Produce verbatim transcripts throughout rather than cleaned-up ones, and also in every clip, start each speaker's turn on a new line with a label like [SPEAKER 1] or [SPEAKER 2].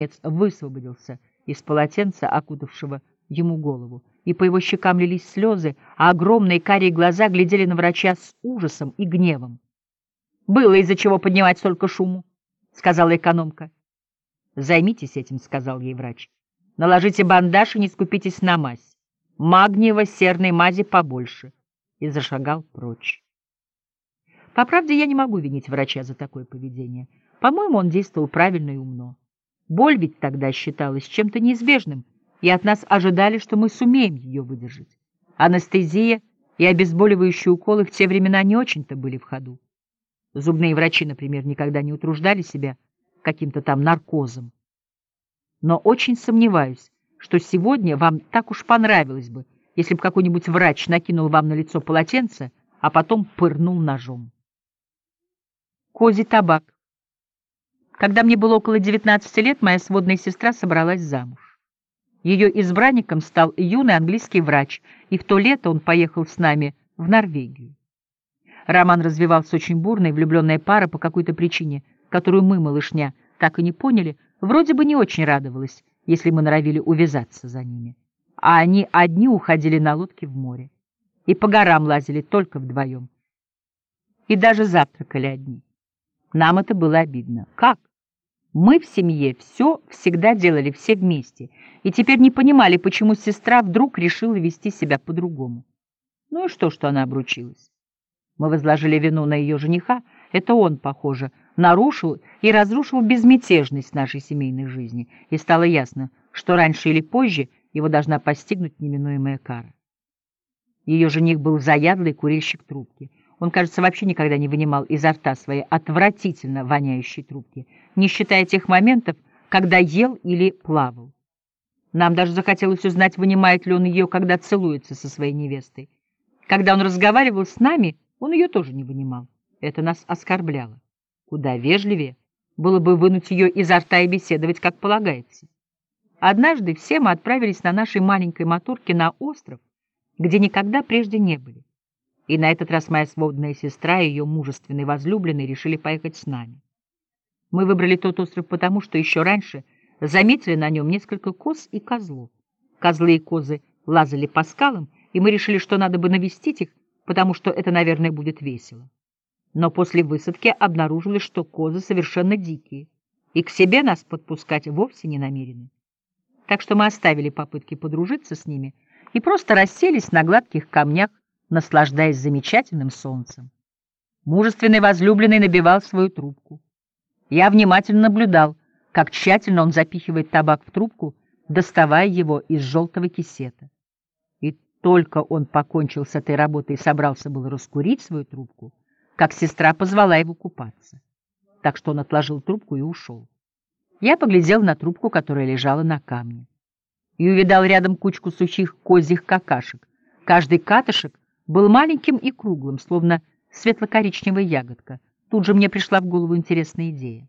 [SPEAKER 1] высвободился из полотенца, окутавшего ему голову, и по его щекам лились слезы, а огромные карие глаза глядели на врача с ужасом и гневом. — Было из-за чего поднимать столько шуму, — сказала экономка. — Займитесь этим, — сказал ей врач. — Наложите бандаж и не скупитесь на мазь. Магниево-серной мази побольше. И зашагал прочь. По правде, я не могу винить врача за такое поведение. По-моему, он действовал правильно и умно. Боль ведь тогда считалась чем-то неизбежным, и от нас ожидали, что мы сумеем ее выдержать. Анестезия и обезболивающие уколы в те времена не очень-то были в ходу. Зубные врачи, например, никогда не утруждали себя каким-то там наркозом. Но очень сомневаюсь, что сегодня вам так уж понравилось бы, если бы какой-нибудь врач накинул вам на лицо полотенце, а потом пырнул ножом. Козий табак. Когда мне было около девятнадцати лет, моя сводная сестра собралась замуж. Ее избранником стал юный английский врач, и в то лето он поехал с нами в Норвегию. Роман развивался очень бурно, и влюбленная пара по какой-то причине, которую мы, малышня, так и не поняли, вроде бы не очень радовалась, если мы норовили увязаться за ними. А они одни уходили на лодке в море. И по горам лазили только вдвоем. И даже завтракали одни. Нам это было обидно. Как? Мы в семье все всегда делали все вместе, и теперь не понимали, почему сестра вдруг решила вести себя по-другому. Ну и что, что она обручилась? Мы возложили вину на ее жениха. Это он, похоже, нарушил и разрушил безмятежность нашей семейной жизни, и стало ясно, что раньше или позже его должна постигнуть неминуемая кара. Ее жених был заядлый курильщик трубки. Он, кажется, вообще никогда не вынимал изо рта своей отвратительно воняющей трубки, не считая тех моментов, когда ел или плавал. Нам даже захотелось узнать, вынимает ли он ее, когда целуется со своей невестой. Когда он разговаривал с нами, он ее тоже не вынимал. Это нас оскорбляло. Куда вежливее было бы вынуть ее изо рта и беседовать, как полагается. Однажды все мы отправились на нашей маленькой моторке на остров, где никогда прежде не были. И на этот раз моя сводная сестра и ее мужественный возлюбленный решили поехать с нами. Мы выбрали тот остров потому, что еще раньше заметили на нем несколько коз и козлов. Козлы и козы лазали по скалам, и мы решили, что надо бы навестить их, потому что это, наверное, будет весело. Но после высадки обнаружилось, что козы совершенно дикие, и к себе нас подпускать вовсе не намерены. Так что мы оставили попытки подружиться с ними и просто расселись на гладких камнях, наслаждаясь замечательным солнцем. Мужественный возлюбленный набивал свою трубку. Я внимательно наблюдал, как тщательно он запихивает табак в трубку, доставая его из желтого кисета. И только он покончил с этой работой и собрался было раскурить свою трубку, как сестра позвала его купаться. Так что он отложил трубку и ушел. Я поглядел на трубку, которая лежала на камне, и увидал рядом кучку сухих козьих какашек. Каждый катышек был маленьким и круглым, словно светло-коричневая ягодка. Тут же мне пришла в голову интересная идея.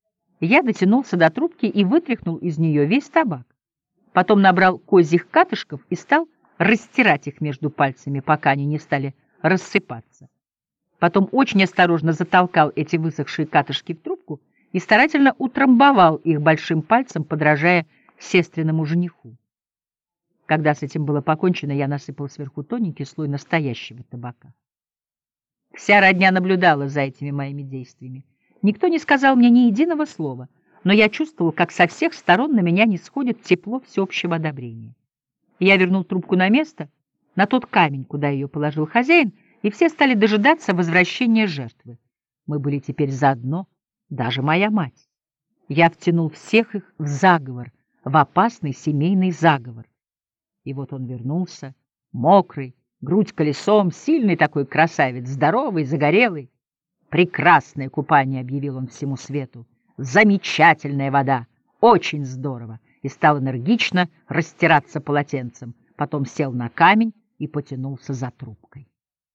[SPEAKER 1] Я дотянулся до трубки и вытряхнул из нее весь табак. Потом набрал козьих катышков и стал растирать их между пальцами, пока они не стали рассыпаться. Потом очень осторожно затолкал эти высохшие катышки в трубку и старательно утрамбовал их большим пальцем, подражая сестриному жениху. Когда с этим было покончено, я насыпал сверху тоненький слой настоящего табака. Вся родня наблюдала за этими моими действиями. Никто не сказал мне ни единого слова, но я чувствовал, как со всех сторон на меня нисходит тепло всеобщего одобрения. Я вернул трубку на место, на тот камень, куда ее положил хозяин, и все стали дожидаться возвращения жертвы. Мы были теперь заодно, даже моя мать. Я втянул всех их в заговор, в опасный семейный заговор. И вот он вернулся, мокрый, грудь колесом, сильный такой красавец, здоровый, загорелый. «Прекрасное купание», — объявил он всему свету. «Замечательная вода, очень здорово», и стал энергично растираться полотенцем. Потом сел на камень и потянулся за трубкой.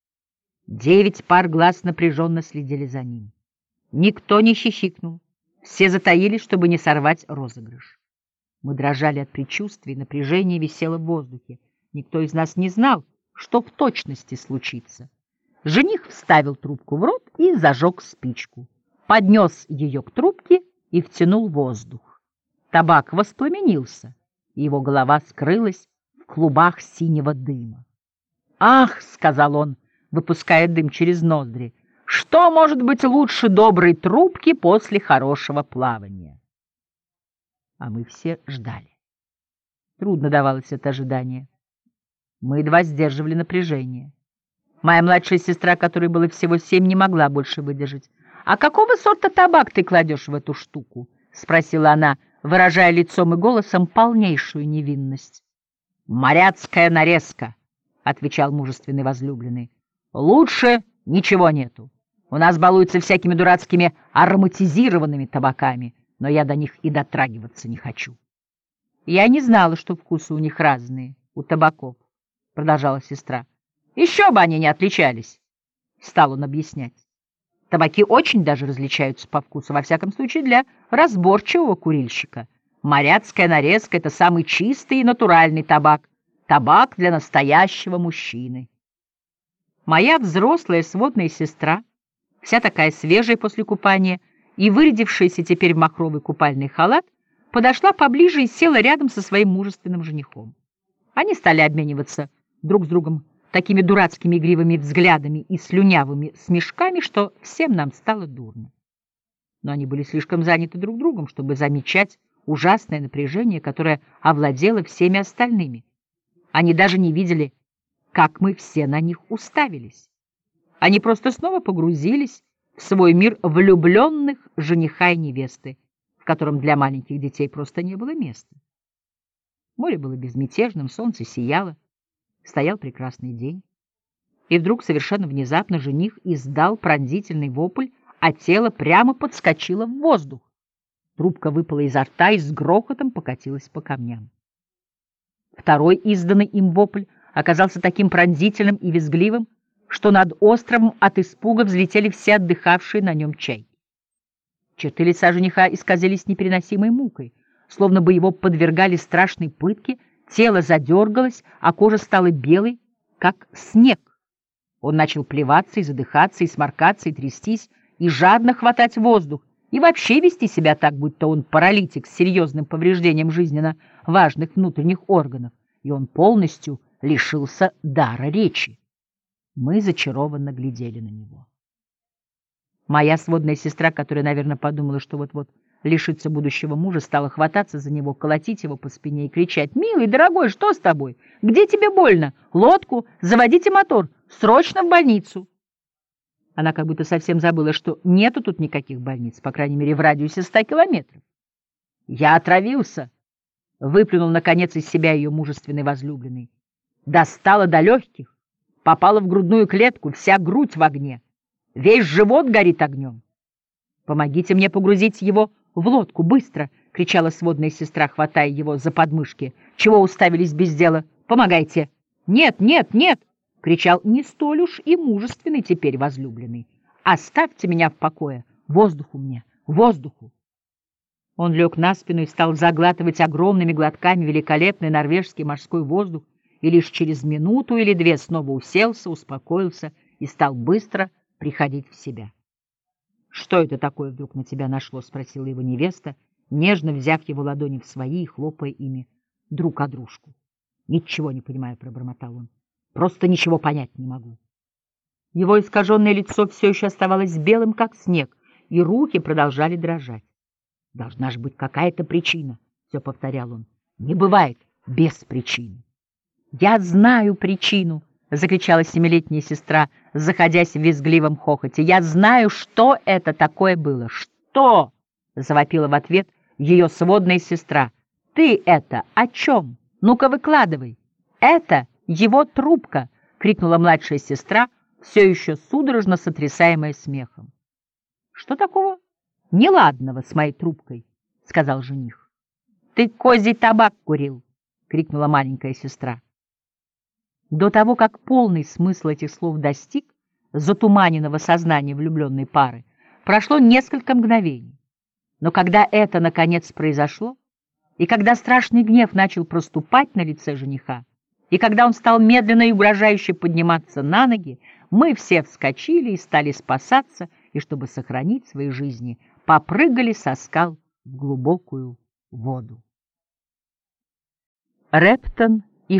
[SPEAKER 1] Девять пар глаз напряженно следили за ним. Никто не хихикнул, все затаились, чтобы не сорвать розыгрыш. Мы дрожали от предчувствий, напряжение висело в воздухе. Никто из нас не знал, что в точности случится. Жених вставил трубку в рот и зажег спичку, поднес ее к трубке и втянул воздух. Табак воспламенился, и его голова скрылась в клубах синего дыма. «Ах!» — сказал он, выпуская дым через ноздри, — «что может быть лучше доброй трубки после хорошего плавания?» А мы все ждали. Трудно давалось это ожидание. Мы едва сдерживали напряжение. Моя младшая сестра, которой было всего семь, не могла больше выдержать. «А какого сорта табак ты кладешь в эту штуку?» — спросила она, выражая лицом и голосом полнейшую невинность. «Моряцкая нарезка», — отвечал мужественный возлюбленный. «Лучше ничего нету. У нас балуются всякими дурацкими ароматизированными табаками, но я до них и дотрагиваться не хочу». «Я не знала, что вкусы у них разные, у табаков», — продолжала сестра. «Еще бы они не отличались», — стал он объяснять. «Табаки очень даже различаются по вкусу, во всяком случае для разборчивого курильщика. Моряцкая нарезка — это самый чистый и натуральный табак, табак для настоящего мужчины». Моя взрослая сводная сестра, вся такая свежая после купания и вырядившаяся теперь в махровый купальный халат, подошла поближе и села рядом со своим мужественным женихом. Они стали обмениваться друг с другом такими дурацкими игривыми взглядами и слюнявыми смешками, что всем нам стало дурно. Но они были слишком заняты друг другом, чтобы замечать ужасное напряжение, которое овладело всеми остальными. Они даже не видели, как мы все на них уставились. Они просто снова погрузились в свой мир влюбленных жениха и невесты, в котором для маленьких детей просто не было места. Море было безмятежным, солнце сияло, стоял прекрасный день. И вдруг совершенно внезапно жених издал пронзительный вопль, а тело прямо подскочило в воздух. Трубка выпала изо рта и с грохотом покатилась по камням. Второй изданный им вопль оказался таким пронзительным и визгливым, что над островом от испуга взлетели все отдыхавшие на нем чайки. Черты лица жениха исказились непереносимой мукой, словно бы его подвергали страшной пытке. Тело задергалось, а кожа стала белой, как снег. Он начал плеваться и задыхаться, и сморкаться, и трястись, и жадно хватать воздух, и вообще вести себя так, будто он паралитик с серьезным повреждением жизненно важных внутренних органов, и он полностью лишился дара речи. Мы зачарованно глядели на него. Моя сводная сестра, которая, наверное, подумала, что вот-вот лишиться будущего мужа, стала хвататься за него, колотить его по спине и кричать: «Милый, дорогой, что с тобой? Где тебе больно? Лодку? Заводите мотор! Срочно в больницу!» Она как будто совсем забыла, что нету тут никаких больниц, по крайней мере, в радиусе ста километров. «Я отравился!» — выплюнул, наконец, из себя ее мужественный возлюбленный. «Достала до легких, попала в грудную клетку, вся грудь в огне, весь живот горит огнем. Помогите мне погрузить его в лодку, быстро!» — кричала сводная сестра, хватая его за подмышки. «Чего уставились без дела? Помогайте!» «Нет, нет, нет!» — кричал не столь уж и мужественный теперь возлюбленный. «Оставьте меня в покое! Воздуху мне! Воздуху!» Он лег на спину и стал заглатывать огромными глотками великолепный норвежский морской воздух, и лишь через минуту или две снова уселся, успокоился и стал быстро приходить в себя. «Что это такое вдруг на тебя нашло?» — спросила его невеста, нежно взяв его ладони в свои и хлопая ими друг о дружку. «Ничего не понимаю», — пробормотал он. «Просто ничего понять не могу». Его искаженное лицо все еще оставалось белым, как снег, и руки продолжали дрожать. «Должна же быть какая-то причина», — все повторял он. «Не бывает без причины». «Я знаю причину», — закричала семилетняя сестра, заходясь в визгливом хохоте. «Я знаю, что это такое было». «Что?» — завопила в ответ ее сводная сестра. «Ты это о чем? Ну-ка выкладывай». «Это его трубка!» — крикнула младшая сестра, все еще судорожно сотрясаемая смехом. «Что такого неладного с моей трубкой?» — сказал жених. «Ты козий табак курил!» — крикнула маленькая сестра. До того, как полный смысл этих слов достиг затуманенного сознания влюбленной пары, прошло несколько мгновений. Но когда это, наконец, произошло, и когда страшный гнев начал проступать на лице жениха, и когда он стал медленно и угрожающе подниматься на ноги, мы все вскочили и стали спасаться, и, чтобы сохранить свои жизни, попрыгали со скал в глубокую воду. Рептон